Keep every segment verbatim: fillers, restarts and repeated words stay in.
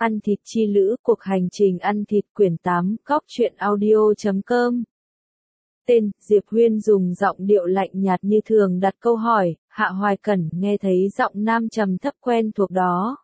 Ăn thịt chi lữ, cuộc hành trình ăn thịt quyển tám, góc truyện audio chấm com. Tên, Diệp Huyên dùng giọng điệu lạnh nhạt như thường đặt câu hỏi, Hạ Hoài Cẩn nghe thấy giọng nam trầm thấp quen thuộc đó.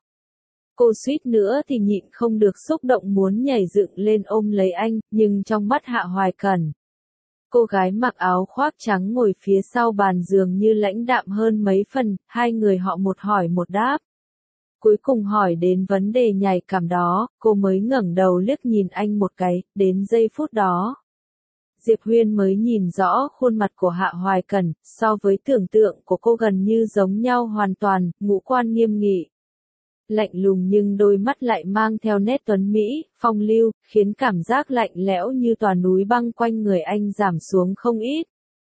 Cô suýt nữa thì nhịn không được xúc động muốn nhảy dựng lên ôm lấy anh, nhưng trong mắt Hạ Hoài Cẩn. Cô gái mặc áo khoác trắng ngồi phía sau bàn dường như lãnh đạm hơn mấy phần, hai người họ một hỏi một đáp. Cuối cùng hỏi đến vấn đề nhạy cảm đó, cô mới ngẩng đầu liếc nhìn anh một cái, đến giây phút đó. Diệp Huyên mới nhìn rõ khuôn mặt của Hạ Hoài Cẩn, so với tưởng tượng của cô gần như giống nhau hoàn toàn, ngũ quan nghiêm nghị. Lạnh lùng nhưng đôi mắt lại mang theo nét tuấn mỹ, phong lưu, khiến cảm giác lạnh lẽo như tòa núi băng quanh người anh giảm xuống không ít.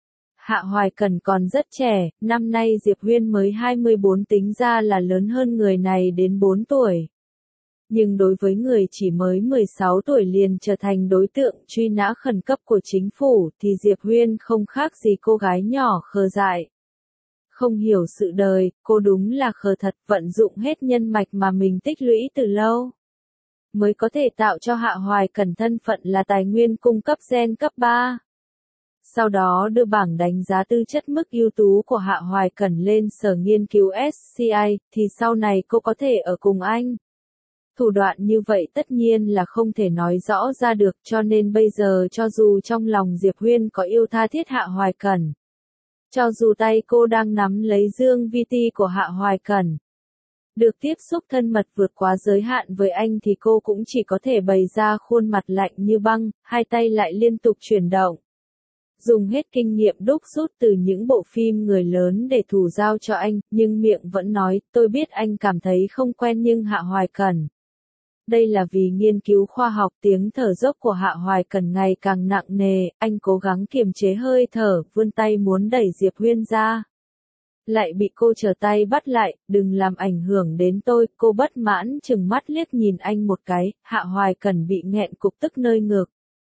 Hạ Hoài Cẩn còn rất trẻ, năm nay Diệp Huyên mới hai mươi bốn tính ra là lớn hơn người này đến bốn tuổi. Nhưng đối với người chỉ mới mười sáu tuổi liền trở thành đối tượng truy nã khẩn cấp của chính phủ thì Diệp Huyên không khác gì cô gái nhỏ khờ dại. Không hiểu sự đời, cô đúng là khờ thật, vận dụng hết nhân mạch mà mình tích lũy từ lâu. Mới có thể tạo cho Hạ Hoài Cẩn thân phận là tài nguyên cung cấp gen cấp ba. Sau đó đưa bảng đánh giá tư chất mức ưu tú của Hạ Hoài Cẩn lên sở nghiên cứu ét xê i, thì sau này cô có thể ở cùng anh. Thủ đoạn như vậy tất nhiên là không thể nói rõ ra được cho nên bây giờ cho dù trong lòng Diệp Huyên có yêu tha thiết Hạ Hoài Cẩn. Cho dù tay cô đang nắm lấy dương vi ti của Hạ Hoài Cẩn. Được tiếp xúc thân mật vượt quá giới hạn với anh thì cô cũng chỉ có thể bày ra khuôn mặt lạnh như băng, hai tay lại liên tục chuyển động. Dùng hết kinh nghiệm đúc rút từ những bộ phim người lớn để thủ giao cho anh, nhưng miệng vẫn nói, tôi biết anh cảm thấy không quen nhưng Hạ Hoài Cẩn. Đây là vì nghiên cứu khoa học tiếng thở dốc của Hạ Hoài Cẩn ngày càng nặng nề, anh cố gắng kiềm chế hơi thở, vươn tay muốn đẩy Diệp Huyên ra. Lại bị cô trở tay bắt lại, đừng làm ảnh hưởng đến tôi, cô bất mãn chừng mắt liếc nhìn anh một cái, Hạ Hoài Cẩn bị nghẹn cục tức nơi ngực.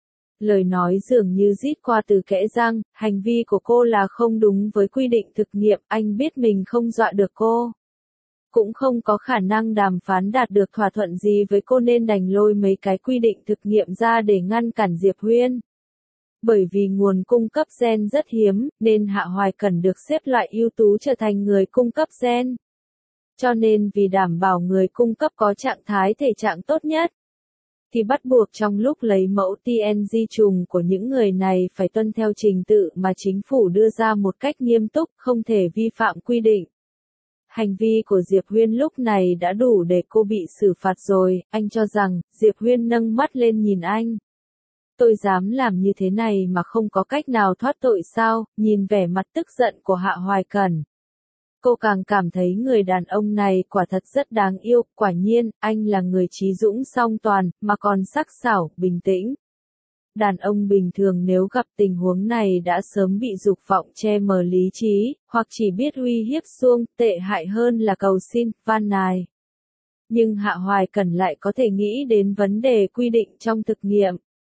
Lời nói dường như rít qua từ kẽ răng, hành vi của cô là không đúng với quy định thực nghiệm, anh biết mình không dọa được cô. Cũng không có khả năng đàm phán đạt được thỏa thuận gì với cô nên đành lôi mấy cái quy định thực nghiệm ra để ngăn cản Diệp Huyên. Bởi vì nguồn cung cấp gen rất hiếm, nên Hạ Hoài Cẩn được xếp loại ưu tú trở thành người cung cấp gen. Cho nên vì đảm bảo người cung cấp có trạng thái thể trạng tốt nhất, thì bắt buộc trong lúc lấy mẫu tê en giê trùng của những người này phải tuân theo trình tự mà chính phủ đưa ra một cách nghiêm túc, không thể vi phạm quy định. Hành vi của Diệp Huyên lúc này đã đủ để cô bị xử phạt rồi, anh cho rằng, Diệp Huyên nâng mắt lên nhìn anh. Tôi dám làm như thế này mà không có cách nào thoát tội sao, nhìn vẻ mặt tức giận của Hạ Hoài Cẩn. Cô càng cảm thấy người đàn ông này quả thật rất đáng yêu, quả nhiên, anh là người trí dũng song toàn, mà còn sắc sảo, bình tĩnh. Đàn ông bình thường nếu gặp tình huống này đã sớm bị dục vọng che mờ lý trí, hoặc chỉ biết uy hiếp xuông, tệ hại hơn là cầu xin, van nài. Nhưng Hạ Hoài Cẩn lại có thể nghĩ đến vấn đề quy định trong thực nghiệm.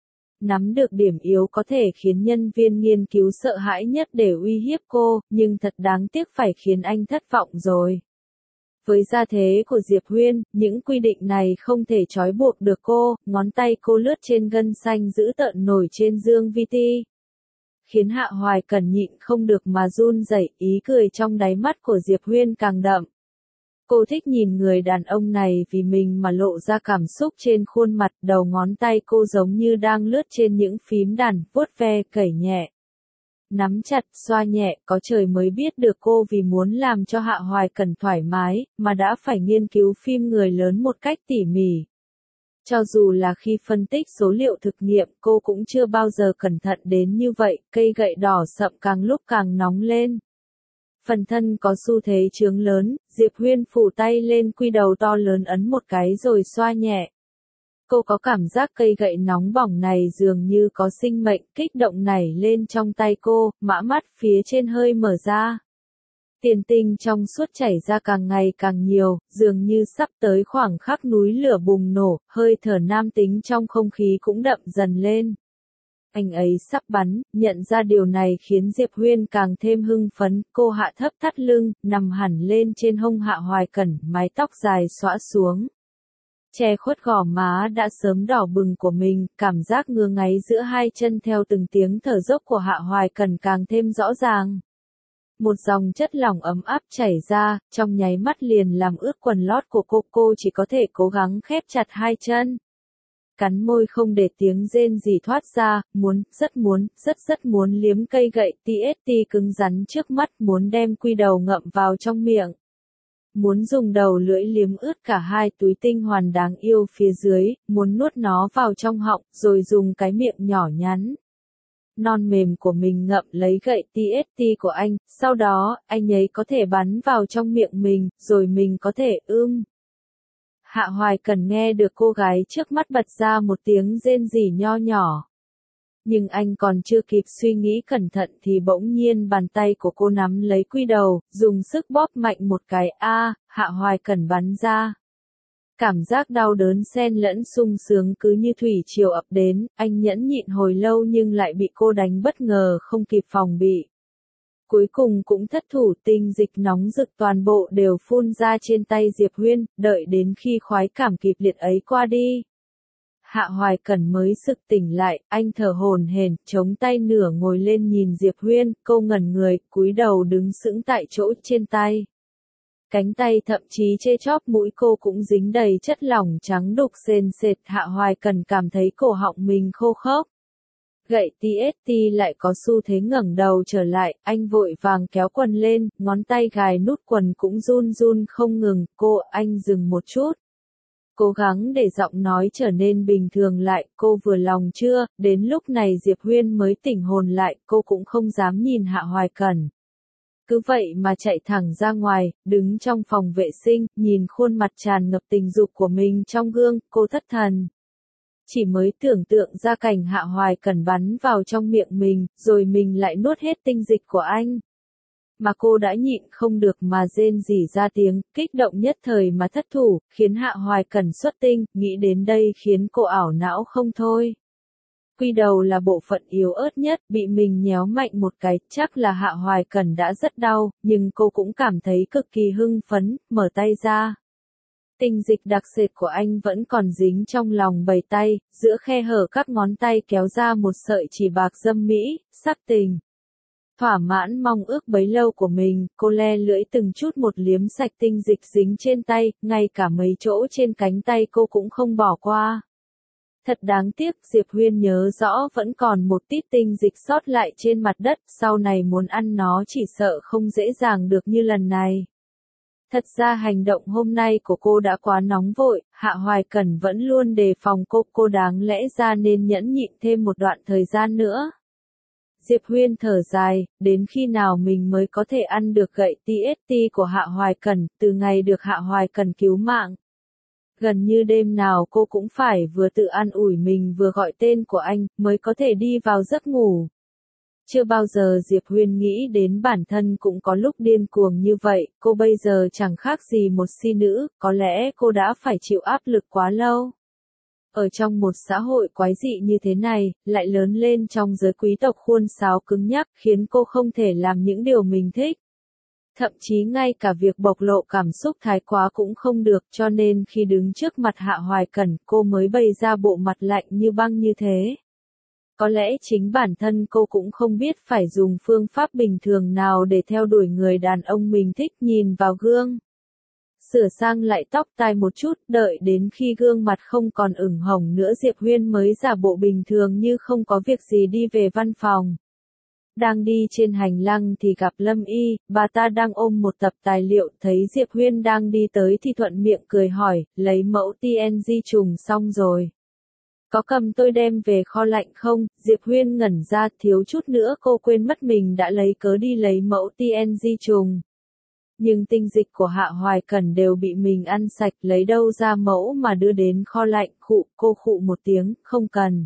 Nắm được điểm yếu có thể khiến nhân viên nghiên cứu sợ hãi nhất để uy hiếp cô, nhưng thật đáng tiếc phải khiến anh thất vọng rồi. Với gia thế của Diệp Huyên, những quy định này không thể trói buộc được cô, ngón tay cô lướt trên gân xanh giữ tợn nổi trên dương vi ti. Khiến Hạ Hoài Cẩn nhịn không được mà run rẩy, ý cười trong đáy mắt của Diệp Huyên càng đậm. Cô thích nhìn người đàn ông này vì mình mà lộ ra cảm xúc trên khuôn mặt, đầu ngón tay cô giống như đang lướt trên những phím đàn, vuốt ve, cẩy nhẹ. Nắm chặt, xoa nhẹ, có trời mới biết được cô vì muốn làm cho Hạ Hoài Cẩn thoải mái, mà đã phải nghiên cứu phim người lớn một cách tỉ mỉ. Cho dù là khi phân tích số liệu thực nghiệm, cô cũng chưa bao giờ cẩn thận đến như vậy, cây gậy đỏ sậm càng lúc càng nóng lên. Phần thân có xu thế chướng lớn, Diệp Huyên phủ tay lên quy đầu to lớn ấn một cái rồi xoa nhẹ. Cô có cảm giác cây gậy nóng bỏng này dường như có sinh mệnh, kích động nảy lên trong tay cô, mã mắt phía trên hơi mở ra. Tiền tinh trong suốt chảy ra càng ngày càng nhiều, dường như sắp tới khoảng khắc núi lửa bùng nổ, hơi thở nam tính trong không khí cũng đậm dần lên. Anh ấy sắp bắn, nhận ra điều này khiến Diệp Huyên càng thêm hưng phấn, cô hạ thấp thắt lưng, nằm hẳn lên trên hông Hạ Hoài Cẩn, mái tóc dài xõa xuống. che khuất gò má đã sớm đỏ bừng của mình, cảm giác ngứa ngáy giữa hai chân theo từng tiếng thở dốc của Hạ Hoài Cẩn càng thêm rõ ràng. Một dòng chất lỏng ấm áp chảy ra, trong nháy mắt liền làm ướt quần lót của cô, cô chỉ có thể cố gắng khép chặt hai chân. Cắn môi không để tiếng rên rỉ thoát ra, muốn, rất muốn, rất rất muốn liếm cây gậy tê ét tê cứng rắn trước mắt, muốn đem quy đầu ngậm vào trong miệng. Muốn dùng đầu lưỡi liếm ướt cả hai túi tinh hoàn đáng yêu phía dưới, muốn nuốt nó vào trong họng, rồi dùng cái miệng nhỏ nhắn non mềm của mình ngậm lấy gậy tê ét tê của anh, sau đó, anh ấy có thể bắn vào trong miệng mình, rồi mình có thể ưm. Hạ Hoài Cẩn nghe được cô gái trước mắt bật ra một tiếng rên rỉ nho nhỏ. Nhưng anh còn chưa kịp suy nghĩ cẩn thận thì bỗng nhiên bàn tay của cô nắm lấy quy đầu, dùng sức bóp mạnh một cái, a, Hạ Hoài Cẩn bắn ra. Cảm giác đau đớn xen lẫn sung sướng cứ như thủy triều ập đến, anh nhẫn nhịn hồi lâu nhưng lại bị cô đánh bất ngờ không kịp phòng bị. Cuối cùng cũng thất thủ, tinh dịch nóng rực toàn bộ đều phun ra trên tay Diệp Huyên, đợi đến khi khoái cảm kịch liệt ấy qua đi. Hạ Hoài Cẩn mới sực tỉnh lại, anh thở hổn hển, chống tay nửa ngồi lên nhìn Diệp Huyên, cô ngẩn người, cúi đầu đứng sững tại chỗ trên tay. Cánh tay thậm chí chê chóp mũi cô cũng dính đầy chất lỏng trắng đục sền sệt, Hạ Hoài Cẩn cảm thấy cổ họng mình khô khốc. Gậy tê ét tê lại có xu thế ngẩng đầu trở lại, anh vội vàng kéo quần lên, ngón tay gài nút quần cũng run run không ngừng, cô, anh dừng một chút. Cố gắng để giọng nói trở nên bình thường lại, cô vừa lòng chưa, đến lúc này Diệp Huyên mới tỉnh hồn lại, cô cũng không dám nhìn Hạ Hoài Cẩn. Cứ vậy mà chạy thẳng ra ngoài, đứng trong phòng vệ sinh, nhìn khuôn mặt tràn ngập tình dục của mình trong gương, cô thất thần. Chỉ mới tưởng tượng ra cảnh Hạ Hoài Cẩn bắn vào trong miệng mình, rồi mình lại nuốt hết tinh dịch của anh. Mà cô đã nhịn không được mà rên rỉ ra tiếng, kích động nhất thời mà thất thủ, khiến Hạ Hoài Cẩn xuất tinh, nghĩ đến đây khiến cô ảo não không thôi. Quy đầu là bộ phận yếu ớt nhất, bị mình nhéo mạnh một cái, chắc là Hạ Hoài Cẩn đã rất đau, nhưng cô cũng cảm thấy cực kỳ hưng phấn, mở tay ra. Tinh dịch đặc sệt của anh vẫn còn dính trong lòng bàn tay, giữa khe hở các ngón tay kéo ra một sợi chỉ bạc dâm mỹ, sắc tình. Thỏa mãn mong ước bấy lâu của mình, cô le lưỡi từng chút một liếm sạch tinh dịch dính trên tay, ngay cả mấy chỗ trên cánh tay cô cũng không bỏ qua. Thật đáng tiếc, Diệp Huyên nhớ rõ vẫn còn một tít tinh dịch sót lại trên mặt đất, sau này muốn ăn nó chỉ sợ không dễ dàng được như lần này. Thật ra hành động hôm nay của cô đã quá nóng vội, Hạ Hoài Cẩn vẫn luôn đề phòng cô, cô đáng lẽ ra nên nhẫn nhịn thêm một đoạn thời gian nữa. Diệp Huyên thở dài, đến khi nào mình mới có thể ăn được gậy tê ét tê của Hạ Hoài Cẩn, từ ngày được Hạ Hoài Cẩn cứu mạng. Gần như đêm nào cô cũng phải vừa tự an ủi mình vừa gọi tên của anh, mới có thể đi vào giấc ngủ. Chưa bao giờ Diệp Huyên nghĩ đến bản thân cũng có lúc điên cuồng như vậy, cô bây giờ chẳng khác gì một si nữ, có lẽ cô đã phải chịu áp lực quá lâu. Ở trong một xã hội quái dị như thế này, lại lớn lên trong giới quý tộc khuôn sáo cứng nhắc, khiến cô không thể làm những điều mình thích. Thậm chí ngay cả việc bộc lộ cảm xúc thái quá cũng không được, cho nên khi đứng trước mặt Hạ Hoài Cẩn, cô mới bày ra bộ mặt lạnh như băng như thế. Có lẽ chính bản thân cô cũng không biết phải dùng phương pháp bình thường nào để theo đuổi người đàn ông mình thích, nhìn vào gương. Sửa sang lại tóc tai một chút, đợi đến khi gương mặt không còn ửng hồng nữa Diệp Huyên mới giả bộ bình thường như không có việc gì đi về văn phòng. Đang đi trên hành lang thì gặp Lâm Y, bà ta đang ôm một tập tài liệu, thấy Diệp Huyên đang đi tới thì thuận miệng cười hỏi, lấy mẫu tê en giê trùng xong rồi. Có cầm tôi đem về kho lạnh không? Diệp Huyên ngẩn ra, thiếu chút nữa cô quên mất mình đã lấy cớ đi lấy mẫu tê en giê trùng. Nhưng tinh dịch của Hạ Hoài Cẩn đều bị mình ăn sạch, lấy đâu ra mẫu mà đưa đến kho lạnh, khụ, cô khụ một tiếng, không cần.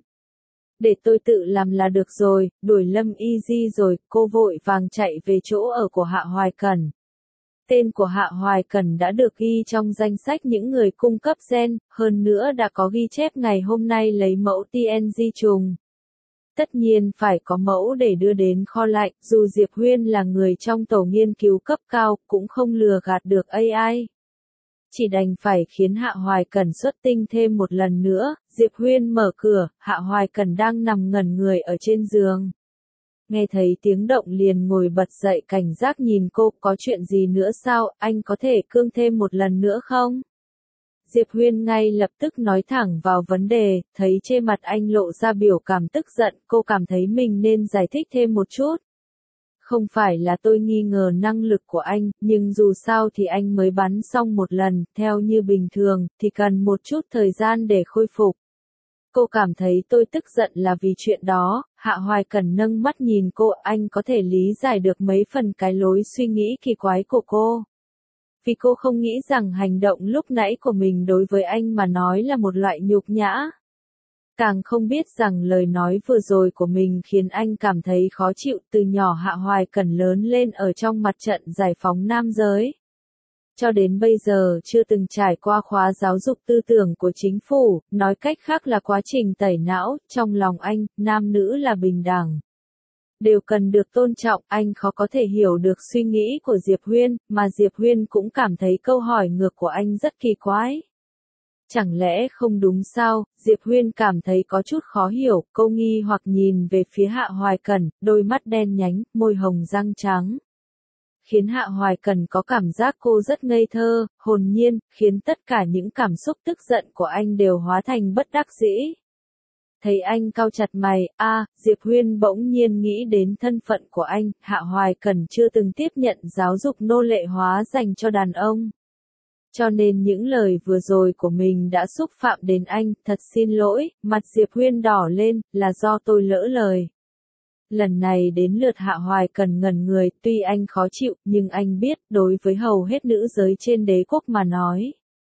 Để tôi tự làm là được rồi, đuổi Lâm Y Di rồi, cô vội vàng chạy về chỗ ở của Hạ Hoài Cẩn. Tên của Hạ Hoài Cẩn đã được ghi trong danh sách những người cung cấp gen, hơn nữa đã có ghi chép ngày hôm nay lấy mẫu tê en giê trùng. Tất nhiên phải có mẫu để đưa đến kho lạnh, dù Diệp Huyên là người trong tổ nghiên cứu cấp cao, cũng không lừa gạt được a i. Chỉ đành phải khiến Hạ Hoài Cẩn xuất tinh thêm một lần nữa. Diệp Huyên mở cửa, Hạ Hoài Cẩn đang nằm ngẩn người ở trên giường. Nghe thấy tiếng động liền ngồi bật dậy cảnh giác nhìn cô, có chuyện gì nữa sao, anh có thể cương thêm một lần nữa không? Diệp Huyên ngay lập tức nói thẳng vào vấn đề, thấy trên mặt anh lộ ra biểu cảm tức giận, cô cảm thấy mình nên giải thích thêm một chút. Không phải là tôi nghi ngờ năng lực của anh, nhưng dù sao thì anh mới bắn xong một lần, theo như bình thường, thì cần một chút thời gian để khôi phục. Cô cảm thấy tôi tức giận là vì chuyện đó. Hạ Hoài Cẩn nâng mắt nhìn cô, anh có thể lý giải được mấy phần cái lối suy nghĩ kỳ quái của cô. Vì cô không nghĩ rằng hành động lúc nãy của mình đối với anh mà nói là một loại nhục nhã. Càng không biết rằng lời nói vừa rồi của mình khiến anh cảm thấy khó chịu. Từ nhỏ Hạ Hoài Cẩn lớn lên ở trong mặt trận giải phóng nam giới. Cho đến bây giờ chưa từng trải qua khóa giáo dục tư tưởng của chính phủ, nói cách khác là quá trình tẩy não, trong lòng anh, nam nữ là bình đẳng. Đều cần được tôn trọng, anh khó có thể hiểu được suy nghĩ của Diệp Huyên, mà Diệp Huyên cũng cảm thấy câu hỏi ngược của anh rất kỳ quái. Chẳng lẽ không đúng sao? Diệp Huyên cảm thấy có chút khó hiểu, cô nghi hoặc nhìn về phía Hạ Hoài Cẩn, đôi mắt đen nhánh, môi hồng răng trắng. Khiến Hạ Hoài Cẩn có cảm giác cô rất ngây thơ, hồn nhiên, khiến tất cả những cảm xúc tức giận của anh đều hóa thành bất đắc dĩ. Thấy anh cau chặt mày, a, à, Diệp Huyên bỗng nhiên nghĩ đến thân phận của anh, Hạ Hoài Cẩn chưa từng tiếp nhận giáo dục nô lệ hóa dành cho đàn ông. Cho nên những lời vừa rồi của mình đã xúc phạm đến anh, thật xin lỗi, mặt Diệp Huyên đỏ lên, là do tôi lỡ lời. Lần này đến lượt Hạ Hoài Cẩn ngẩn người, tuy anh khó chịu, nhưng anh biết, đối với hầu hết nữ giới trên đế quốc mà nói.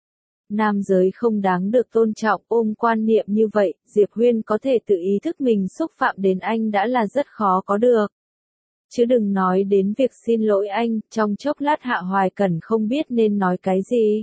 Nam giới không đáng được tôn trọng, ôm quan niệm như vậy, Diệp Huyên có thể tự ý thức mình xúc phạm đến anh đã là rất khó có được. Chứ đừng nói đến việc xin lỗi anh, trong chốc lát Hạ Hoài Cẩn không biết nên nói cái gì.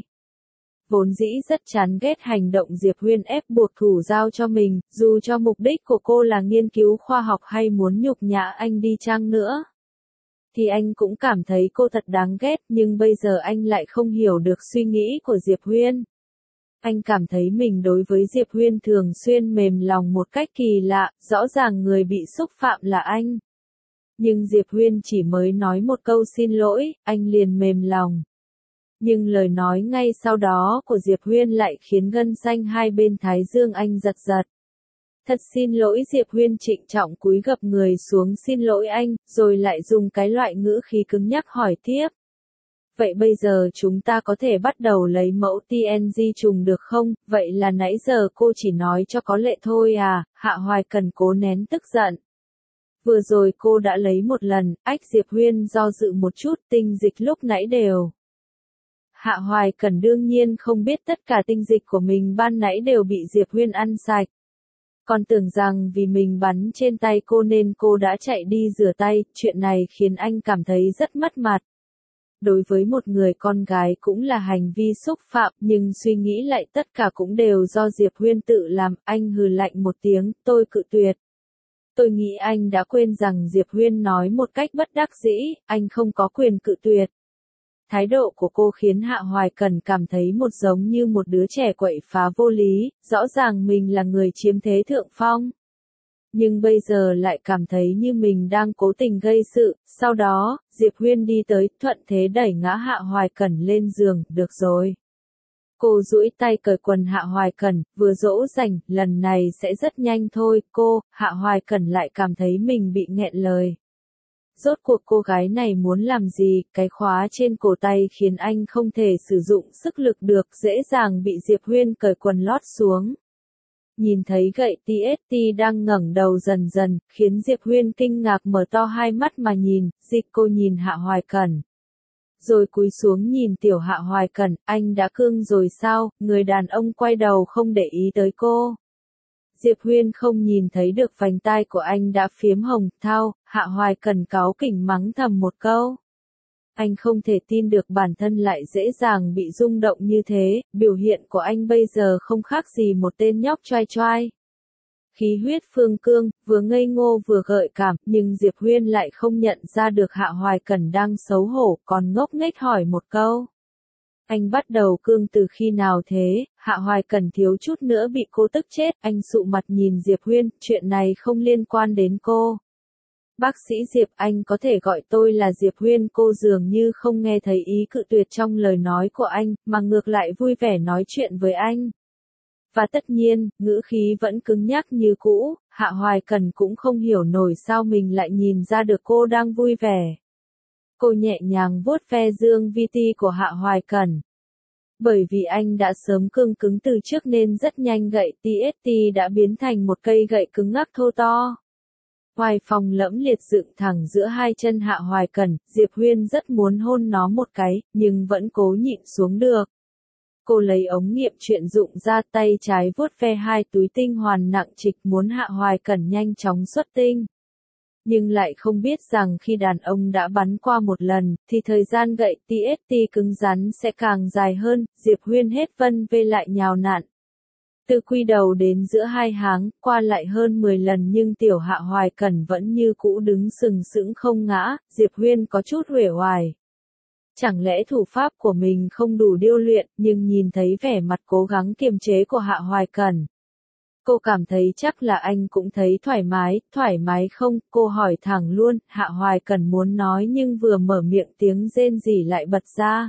Vốn dĩ rất chán ghét hành động Diệp Huyên ép buộc thủ giao cho mình, dù cho mục đích của cô là nghiên cứu khoa học hay muốn nhục nhã anh đi chăng nữa. Thì anh cũng cảm thấy cô thật đáng ghét, nhưng bây giờ anh lại không hiểu được suy nghĩ của Diệp Huyên. Anh cảm thấy mình đối với Diệp Huyên thường xuyên mềm lòng một cách kỳ lạ, rõ ràng người bị xúc phạm là anh. Nhưng Diệp Huyên chỉ mới nói một câu xin lỗi, anh liền mềm lòng. Nhưng lời nói ngay sau đó của Diệp Huyên lại khiến gân xanh hai bên thái dương anh giật giật. Thật xin lỗi, Diệp Huyên trịnh trọng cúi gập người xuống xin lỗi anh, rồi lại dùng cái loại ngữ khí cứng nhắc hỏi tiếp. Vậy bây giờ chúng ta có thể bắt đầu lấy mẫu tê en giê trùng được không? Vậy là nãy giờ cô chỉ nói cho có lệ thôi à? Hạ Hoài Cẩn cố nén tức giận. Vừa rồi cô đã lấy một lần, ách Diệp Huyên do dự một chút, tinh dịch lúc nãy đều. Hạ Hoài Cẩn đương nhiên không biết tất cả tinh dịch của mình ban nãy đều bị Diệp Huyên ăn sạch. Còn tưởng rằng vì mình bắn trên tay cô nên cô đã chạy đi rửa tay, chuyện này khiến anh cảm thấy rất mất mặt. Đối với một người con gái cũng là hành vi xúc phạm, nhưng suy nghĩ lại tất cả cũng đều do Diệp Huyên tự làm, anh hừ lạnh một tiếng, tôi cự tuyệt. Tôi nghĩ anh đã quên rằng Diệp Huyên nói một cách bất đắc dĩ, anh không có quyền cự tuyệt. Thái độ của cô khiến Hạ Hoài Cẩn cảm thấy một giống như một đứa trẻ quậy phá vô lý, rõ ràng mình là người chiếm thế thượng phong. Nhưng bây giờ lại cảm thấy như mình đang cố tình gây sự, sau đó, Diệp Huyên đi tới, thuận thế đẩy ngã Hạ Hoài Cẩn lên giường, được rồi. Cô duỗi tay cởi quần Hạ Hoài Cẩn, vừa dỗ dành, lần này sẽ rất nhanh thôi, cô, Hạ Hoài Cẩn lại cảm thấy mình bị nghẹn lời. Rốt cuộc cô gái này muốn làm gì, cái khóa trên cổ tay khiến anh không thể sử dụng sức lực được, dễ dàng bị Diệp Huyên cởi quần lót xuống. Nhìn thấy gậy tê ét tê đang ngẩng đầu dần dần, khiến Diệp Huyên kinh ngạc mở to hai mắt mà nhìn, dịch cô nhìn Hạ Hoài Cẩn. Rồi cúi xuống nhìn tiểu Hạ Hoài Cẩn, anh đã cương rồi sao, người đàn ông quay đầu không để ý tới cô. Diệp Huyên không nhìn thấy được vành tai của anh đã phiếm hồng, thao, Hạ Hoài Cẩn cáu kỉnh mắng thầm một câu. Anh không thể tin được bản thân lại dễ dàng bị rung động như thế, biểu hiện của anh bây giờ không khác gì một tên nhóc choai choai. Khí huyết phương cương, vừa ngây ngô vừa gợi cảm, nhưng Diệp Huyên lại không nhận ra được Hạ Hoài Cẩn đang xấu hổ, còn ngốc nghếch hỏi một câu. Anh bắt đầu cương từ khi nào thế? Hạ Hoài Cẩn thiếu chút nữa bị cô tức chết, anh sụ mặt nhìn Diệp Huyên, chuyện này không liên quan đến cô. Bác sĩ Diệp, anh có thể gọi tôi là Diệp Huyên, cô dường như không nghe thấy ý cự tuyệt trong lời nói của anh, mà ngược lại vui vẻ nói chuyện với anh. Và tất nhiên, ngữ khí vẫn cứng nhắc như cũ, Hạ Hoài Cẩn cũng không hiểu nổi sao mình lại nhìn ra được cô đang vui vẻ. Cô nhẹ nhàng vuốt ve dương vi ti của Hạ Hoài Cẩn. Bởi vì anh đã sớm cương cứng từ trước nên rất nhanh gậy tê ét tê đã biến thành một cây gậy cứng ngắc thô to. Hoài Phong lẫm liệt dựng thẳng giữa hai chân Hạ Hoài Cẩn, Diệp Huyên rất muốn hôn nó một cái, nhưng vẫn cố nhịn xuống được. Cô lấy ống nghiệm chuyên dụng ra, tay trái vuốt ve hai túi tinh hoàn nặng trịch muốn Hạ Hoài Cẩn nhanh chóng xuất tinh. Nhưng lại không biết rằng khi đàn ông đã bắn qua một lần, thì thời gian gậy tê ét tê cứng rắn sẽ càng dài hơn, Diệp Huyên hết vân vê lại nhào nặn. Từ quy đầu đến giữa hai háng, qua lại hơn mười lần nhưng tiểu Hạ Hoài Cẩn vẫn như cũ đứng sừng sững không ngã, Diệp Huyên có chút uể oải. Chẳng lẽ thủ pháp của mình không đủ điêu luyện, nhưng nhìn thấy vẻ mặt cố gắng kiềm chế của Hạ Hoài Cẩn. Cô cảm thấy chắc là anh cũng thấy thoải mái, thoải mái không, cô hỏi thẳng luôn, Hạ Hoài Cẩn muốn nói nhưng vừa mở miệng tiếng rên rỉ lại bật ra.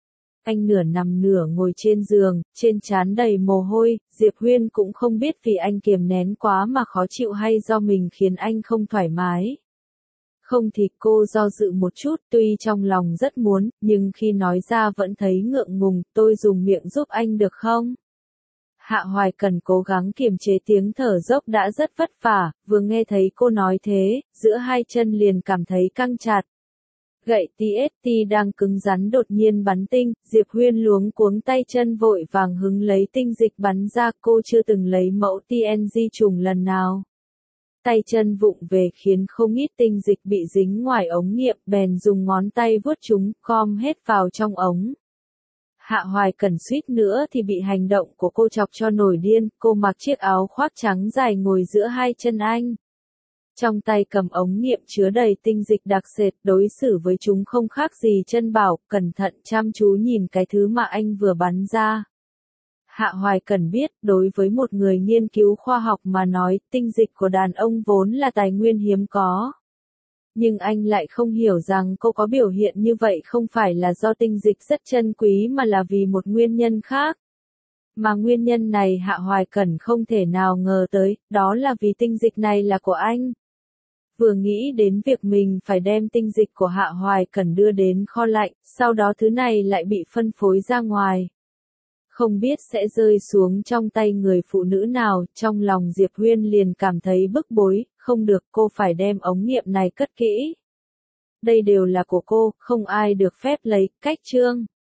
Anh nửa nằm nửa ngồi trên giường, trên trán đầy mồ hôi, Diệp Huyên cũng không biết vì anh kiềm nén quá mà khó chịu hay do mình khiến anh không thoải mái. Không thì cô do dự một chút, tuy trong lòng rất muốn, nhưng khi nói ra vẫn thấy ngượng ngùng, tôi dùng miệng giúp anh được không? Hạ Hoài Cẩn cố gắng kiềm chế tiếng thở dốc đã rất vất vả, vừa nghe thấy cô nói thế, giữa hai chân liền cảm thấy căng chặt. Gậy tê ét tê đang cứng rắn đột nhiên bắn tinh, Diệp Huyên luống cuống tay chân vội vàng hứng lấy tinh dịch bắn ra, cô chưa từng lấy mẫu tê en giê trùng lần nào. Tay chân vụng về khiến không ít tinh dịch bị dính ngoài ống nghiệm, bèn dùng ngón tay vuốt chúng, gom hết vào trong ống. Hạ Hoài Cẩn suýt nữa thì bị hành động của cô chọc cho nổi điên, cô mặc chiếc áo khoác trắng dài ngồi giữa hai chân anh. Trong tay cầm ống nghiệm chứa đầy tinh dịch đặc sệt, đối xử với chúng không khác gì chân bảo, cẩn thận chăm chú nhìn cái thứ mà anh vừa bắn ra. Hạ Hoài Cẩn biết, đối với một người nghiên cứu khoa học mà nói, tinh dịch của đàn ông vốn là tài nguyên hiếm có. Nhưng anh lại không hiểu rằng cô có biểu hiện như vậy không phải là do tinh dịch rất chân quý mà là vì một nguyên nhân khác. Mà nguyên nhân này Hạ Hoài Cẩn không thể nào ngờ tới, đó là vì tinh dịch này là của anh. Vừa nghĩ đến việc mình phải đem tinh dịch của Hạ Hoài Cẩn đưa đến kho lạnh, sau đó thứ này lại bị phân phối ra ngoài. Không biết sẽ rơi xuống trong tay người phụ nữ nào, trong lòng Diệp Huyên liền cảm thấy bức bối, không được, cô phải đem ống nghiệm này cất kỹ. Đây đều là của cô, không ai được phép lấy, cách chương.